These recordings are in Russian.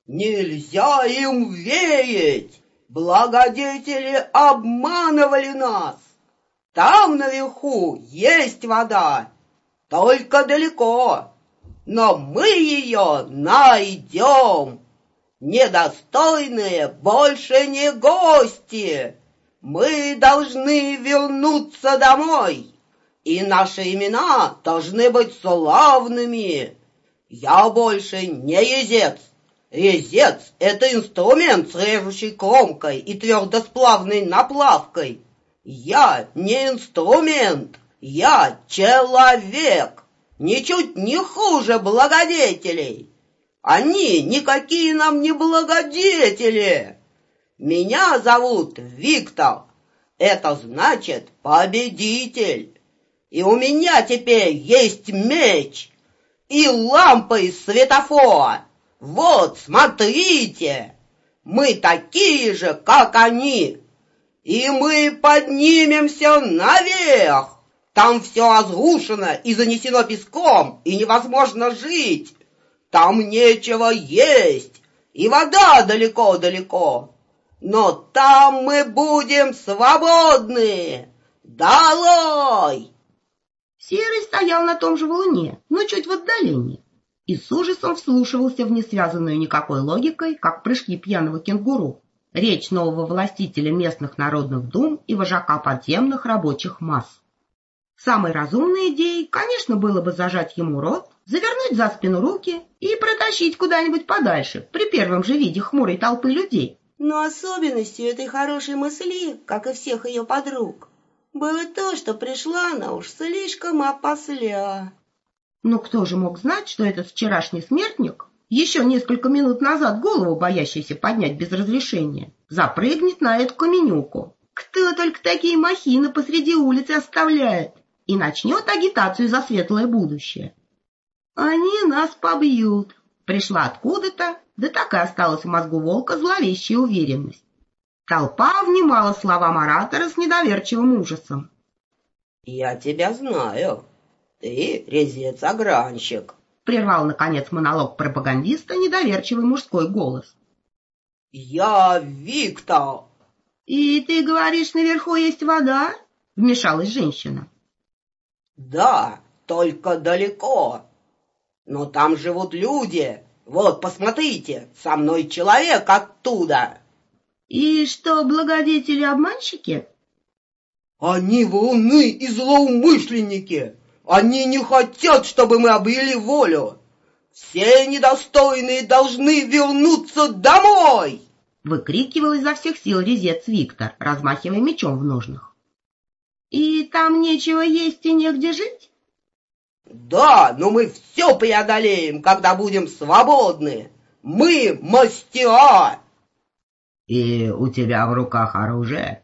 Нельзя им верить! Благодетели обманывали нас! Там наверху есть вода, только далеко, но мы ее найдем. Недостойные больше не гости. Мы должны вернуться домой, и наши имена должны быть славными. Я больше не резец. Резец — это инструмент с режущей кромкой и твердосплавной наплавкой. Я не инструмент, я человек, ничуть не хуже благодетелей. Они никакие нам не благодетели. Меня зовут Виктор, это значит победитель. И у меня теперь есть меч и лампа из светофора. Вот, смотрите, мы такие же, как они. И мы поднимемся наверх. Там все разрушено и занесено песком, и невозможно жить. Там нечего есть, и вода далеко-далеко. Но там мы будем свободны. Долой! Серый стоял на том же валуне, но чуть в отдалении, и с ужасом вслушивался в несвязанную никакой логикой, как прыжки пьяного кенгуру, речь нового властителя местных народных дум и вожака подземных рабочих масс. Самой разумной идеей, конечно, было бы зажать ему рот, завернуть за спину руки и протащить куда-нибудь подальше при первом же виде хмурой толпы людей. Но особенностью этой хорошей мысли, как и всех ее подруг, было то, что пришла она уж слишком опосля. Но кто же мог знать, что этот вчерашний смертник, еще несколько минут назад голову боящийся поднять без разрешения, запрыгнет на эту каменюку? Кто только такие махины посреди улицы оставляет и начнет агитацию за светлое будущее? Они нас побьют. Пришла откуда-то, да так и осталась в мозгу волка зловещая уверенность. Толпа внимала словам оратора с недоверчивым ужасом. «Я тебя знаю. Ты резец-огранщик», — прервал, наконец, монолог пропагандиста недоверчивый мужской голос. «Я Виктор». «И ты говоришь, наверху есть вода?» — вмешалась женщина. «Да, только далеко. Но там живут люди. Вот, посмотрите, со мной человек оттуда». «И что, благодетели-обманщики?» «Они вруны и злоумышленники. Они не хотят, чтобы мы обрели волю. Все недостойные должны вернуться домой!» Выкрикивал изо всех сил резец Виктор, размахивая мечом в ножнах. «И там нечего есть и негде жить?» «Да, но мы все преодолеем, когда будем свободны. Мы мастера!» «И у тебя в руках оружие?»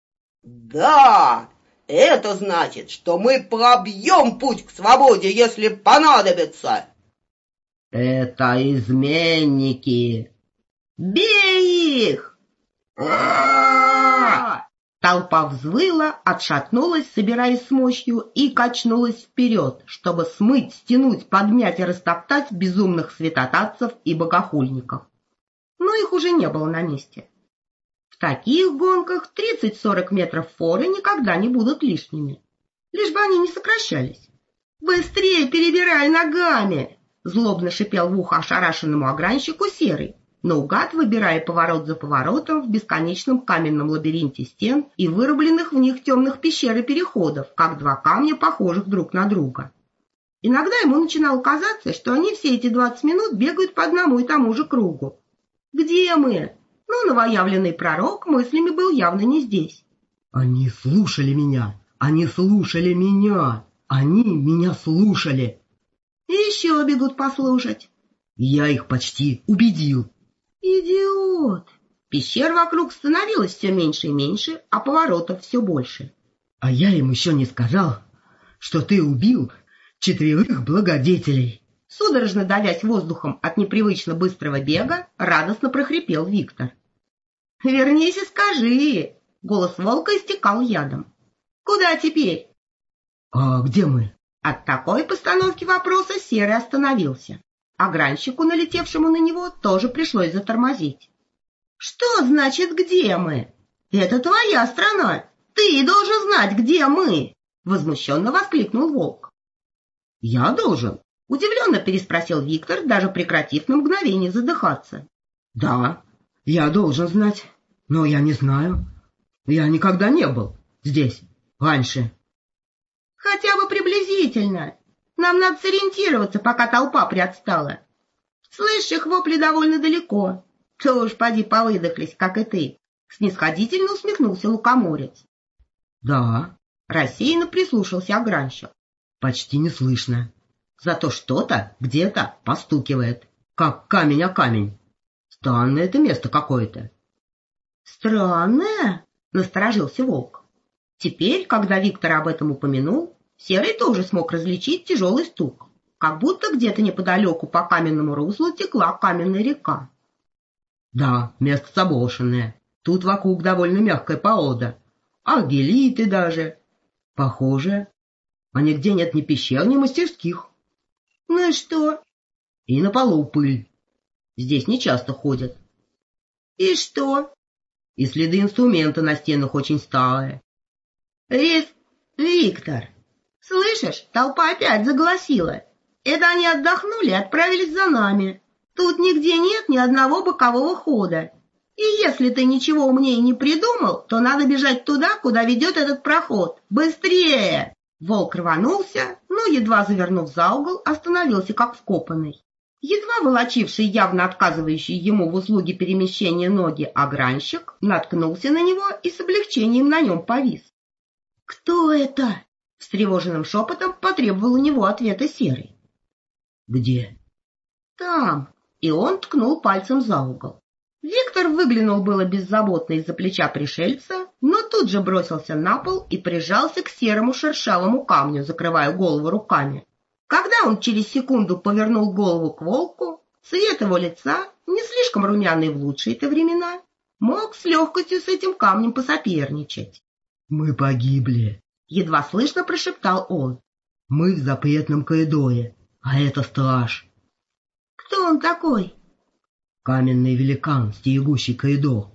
«Да, это значит, что мы пробьем путь к свободе, если понадобится». «Это изменники!» «Бей их!» Толпа взвыла, отшатнулась, собираясь с мощью, и качнулась вперед, чтобы смыть, стянуть, подмять и растоптать безумных святотатцев и богохульников. Но их уже не было на месте. В таких гонках 30-40 метров форы никогда не будут лишними. Лишь бы они не сокращались. «Быстрее перебирай ногами!» — злобно шипел в ухо ошарашенному огранщику Серый, наугад выбирая поворот за поворотом в бесконечном каменном лабиринте стен и вырубленных в них темных пещер и переходов, как два камня, похожих друг на друга. Иногда ему начинало казаться, что они все эти 20 минут бегают по одному и тому же кругу. «Где мы?» Но новоявленный пророк мыслями был явно не здесь. «Они слушали меня! Они слушали меня! Они меня слушали!» «И еще бегут послушать!» «Я их почти убедил!» «Идиот!» Пещер вокруг становилось все меньше и меньше, а поворотов все больше. «А я им еще не сказал, что ты убил 4 благодетелей!» Судорожно давясь воздухом от непривычно быстрого бега, радостно прохрипел Виктор. «Вернись и скажи!» Голос волка истекал ядом. «Куда теперь?» «А где мы?» От такой постановки вопроса Серый остановился. а гранщику, налетевшему на него, тоже пришлось затормозить. «Что значит, где мы? Это твоя страна. Ты должен знать, где мы!» — возмущенно воскликнул волк. «Я должен?» — удивленно переспросил Виктор, даже прекратив на мгновение задыхаться. «Да, я должен знать, но я не знаю. Я никогда не был здесь раньше». «Хотя бы приблизительно. Нам надо сориентироваться, пока толпа приотстала. Слышишь, их вопли довольно далеко. То уж поди повыдохлись, как и ты», — снисходительно усмехнулся лукоморец. «Да», — рассеянно прислушался огранщик. «Почти не слышно. Зато что-то где-то постукивает, как камень о камень. Странное это место какое-то». «Странное?» — насторожился волк. Теперь, когда Виктор об этом упомянул, Серый тоже смог различить тяжелый стук, как будто где-то неподалеку по каменному руслу текла каменная река. «Да, место заброшенное. Тут вокруг довольно мягкая порода. Аргелиты даже. Похоже. А нигде нет ни пещер, ни мастерских». «Ну и что?» «И на полу пыль. Здесь не часто ходят». «И что?» «И следы инструмента на стенах очень старые». Виктор, слышишь, толпа опять заголосила. Это они отдохнули и отправились за нами. Тут нигде нет ни одного бокового хода. И если ты ничего умнее не придумал, то надо бежать туда, куда ведет этот проход. Быстрее!» Волк рванулся, но, едва завернув за угол, остановился как вкопанный. Едва волочивший, явно отказывающий ему в услуге перемещения ноги огранщик наткнулся на него и с облегчением на нем повис. «Кто это?» — встревоженным шепотом потребовал у него ответа Серый. «Где?» «Там», — и он ткнул пальцем за угол. Виктор выглянул было беззаботно из-за плеча пришельца, но тут же бросился на пол и прижался к серому шершавому камню, закрывая голову руками. Когда он через секунду повернул голову к волку, цвет его лица, не слишком румяный в лучшие-то времена, мог с легкостью с этим камнем посоперничать. «Мы погибли», — едва слышно прошептал он. «Мы в запретном коридоре, а это страж». «Кто он такой?» «Каменный великан, стерегущий коридор».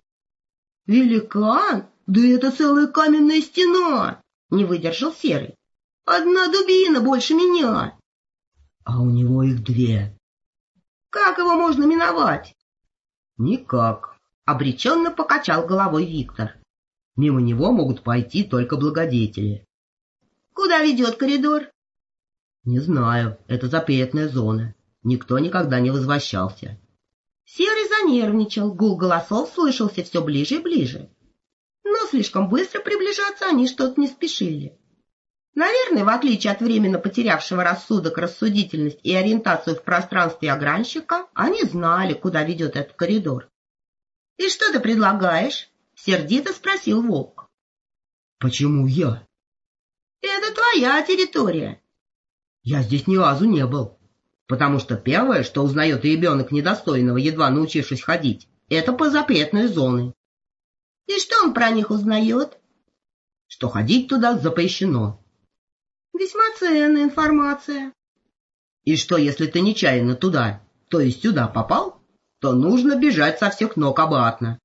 «Великан? Да это целая каменная стена!» — не выдержал Серый. «Одна дубина больше меня!» «А у него их две». «Как его можно миновать?» «Никак», — обреченно покачал головой Виктор. «Мимо него могут пойти только благодетели». «Куда ведет коридор?» «Не знаю, это запретная зона. Никто никогда не возвращался». Серый занервничал, гул голосов слышался все ближе и ближе. Но слишком быстро приближаться они что-то не спешили. Наверное, в отличие от временно потерявшего рассудок, рассудительность и ориентацию в пространстве огранщика, они знали, куда ведет этот коридор. «И что ты предлагаешь?» — сердито спросил волк. «Почему я?» «Это твоя территория». «Я здесь ни разу не был, потому что первое, что узнает ребенок недостойного, едва научившись ходить, это по запретной зоне». «И что он про них узнает?» «Что ходить туда запрещено». «Весьма ценная информация». «И что, если ты нечаянно туда, то есть сюда попал, то нужно бежать со всех ног обратно».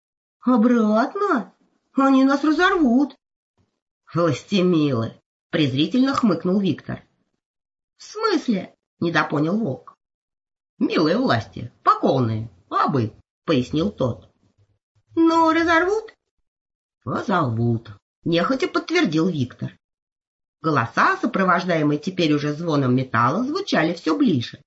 «Обратно? Они нас разорвут». «Властемилы», — презрительно хмыкнул Виктор. «В смысле?» — недопонял волк. «Милые власти, покорные, рабы», — пояснил тот. «Но разорвут?» «Разорвут», — нехотя подтвердил Виктор. Голоса, сопровождаемые теперь уже звоном металла, звучали все ближе.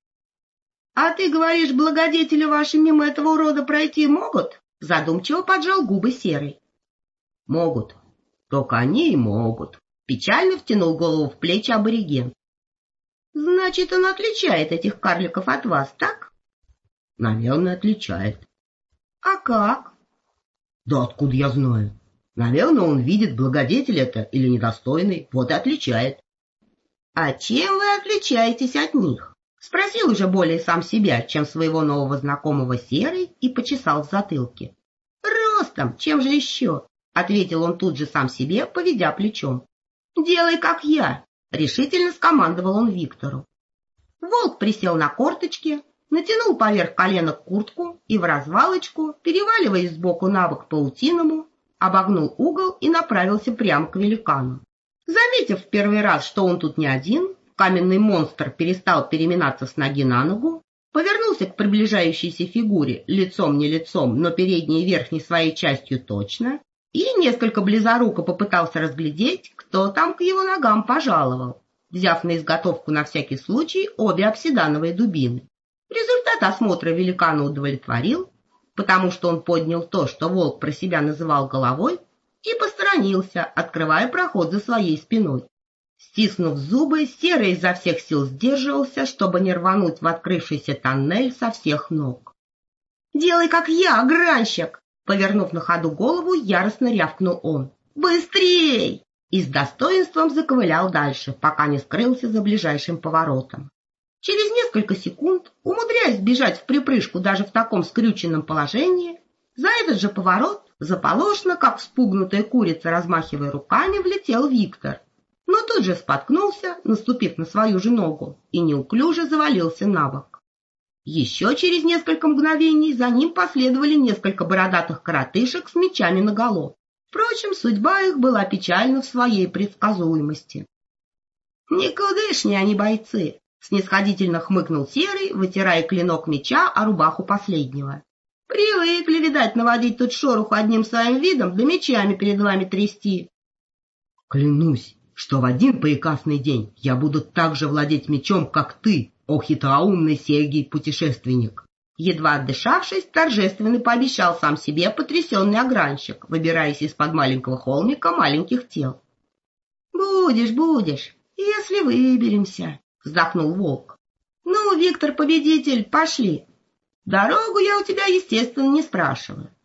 «А ты говоришь, благодетели ваши мимо этого урода пройти могут?» — задумчиво поджал губы Серый. «Могут. Только они и могут», — печально втянул голову в плечи абориген. «Значит, он отличает этих карликов от вас, так?» «Наверное, отличает». «А как?» «Да откуда я знаю? Наверное, он видит, благодетель это или недостойный, вот и отличает». «А чем вы отличаетесь от них?» — спросил уже более сам себя, чем своего нового знакомого Серый, и почесал в затылке. «Ростом, чем же еще?» — ответил он тут же сам себе, поведя плечом. «Делай, как я», — решительно скомандовал он Виктору. Волк присел на корточки, натянул поверх коленок куртку и в развалочку, переваливаясь сбоку на бок паутиному, обогнул угол и направился прямо к великану. Заметив в первый раз, что он тут не один, каменный монстр перестал переминаться с ноги на ногу, повернулся к приближающейся фигуре лицом не лицом, но передней и верхней своей частью точно, и несколько близоруко попытался разглядеть, кто там к его ногам пожаловал, взяв на изготовку на всякий случай обе обсидановые дубины. Результат осмотра великана удовлетворил, потому что он поднял то, что волк про себя называл головой, и посторонился, открывая проход за своей спиной. Стиснув зубы, Серый изо всех сил сдерживался, чтобы не рвануть в открывшийся тоннель со всех ног. «Делай, как я, огранщик!» Повернув на ходу голову, яростно рявкнул он. «Быстрей!» И с достоинством заковылял дальше, пока не скрылся за ближайшим поворотом. Через несколько секунд, умудряясь бежать вприпрыжку даже в таком скрюченном положении, за этот же поворот, заполошно, как вспугнутая курица, размахивая руками, влетел Виктор, но тут же споткнулся, наступив на свою же ногу, и неуклюже завалился на бок. Еще через несколько мгновений за ним последовали несколько бородатых коротышек с мечами наголо. Впрочем, судьба их была печальна в своей предсказуемости. «Никудышние они бойцы!» — снисходительно хмыкнул Серый, вытирая клинок меча о рубаху последнего. «Привыкли, видать, наводить тут шороху одним своим видом, да мечами перед вами трясти». «Клянусь, что в один прекрасный день я буду так же владеть мечом, как ты, о хитроумный Сергий-путешественник!» Едва отдышавшись, торжественно пообещал сам себе потрясенный огранщик, выбираясь из-под маленького холмика маленьких тел. «Будешь, будешь, если выберемся», — вздохнул волк. «Ну, Виктор, победитель, пошли. Дорогу я у тебя, естественно, не спрашиваю.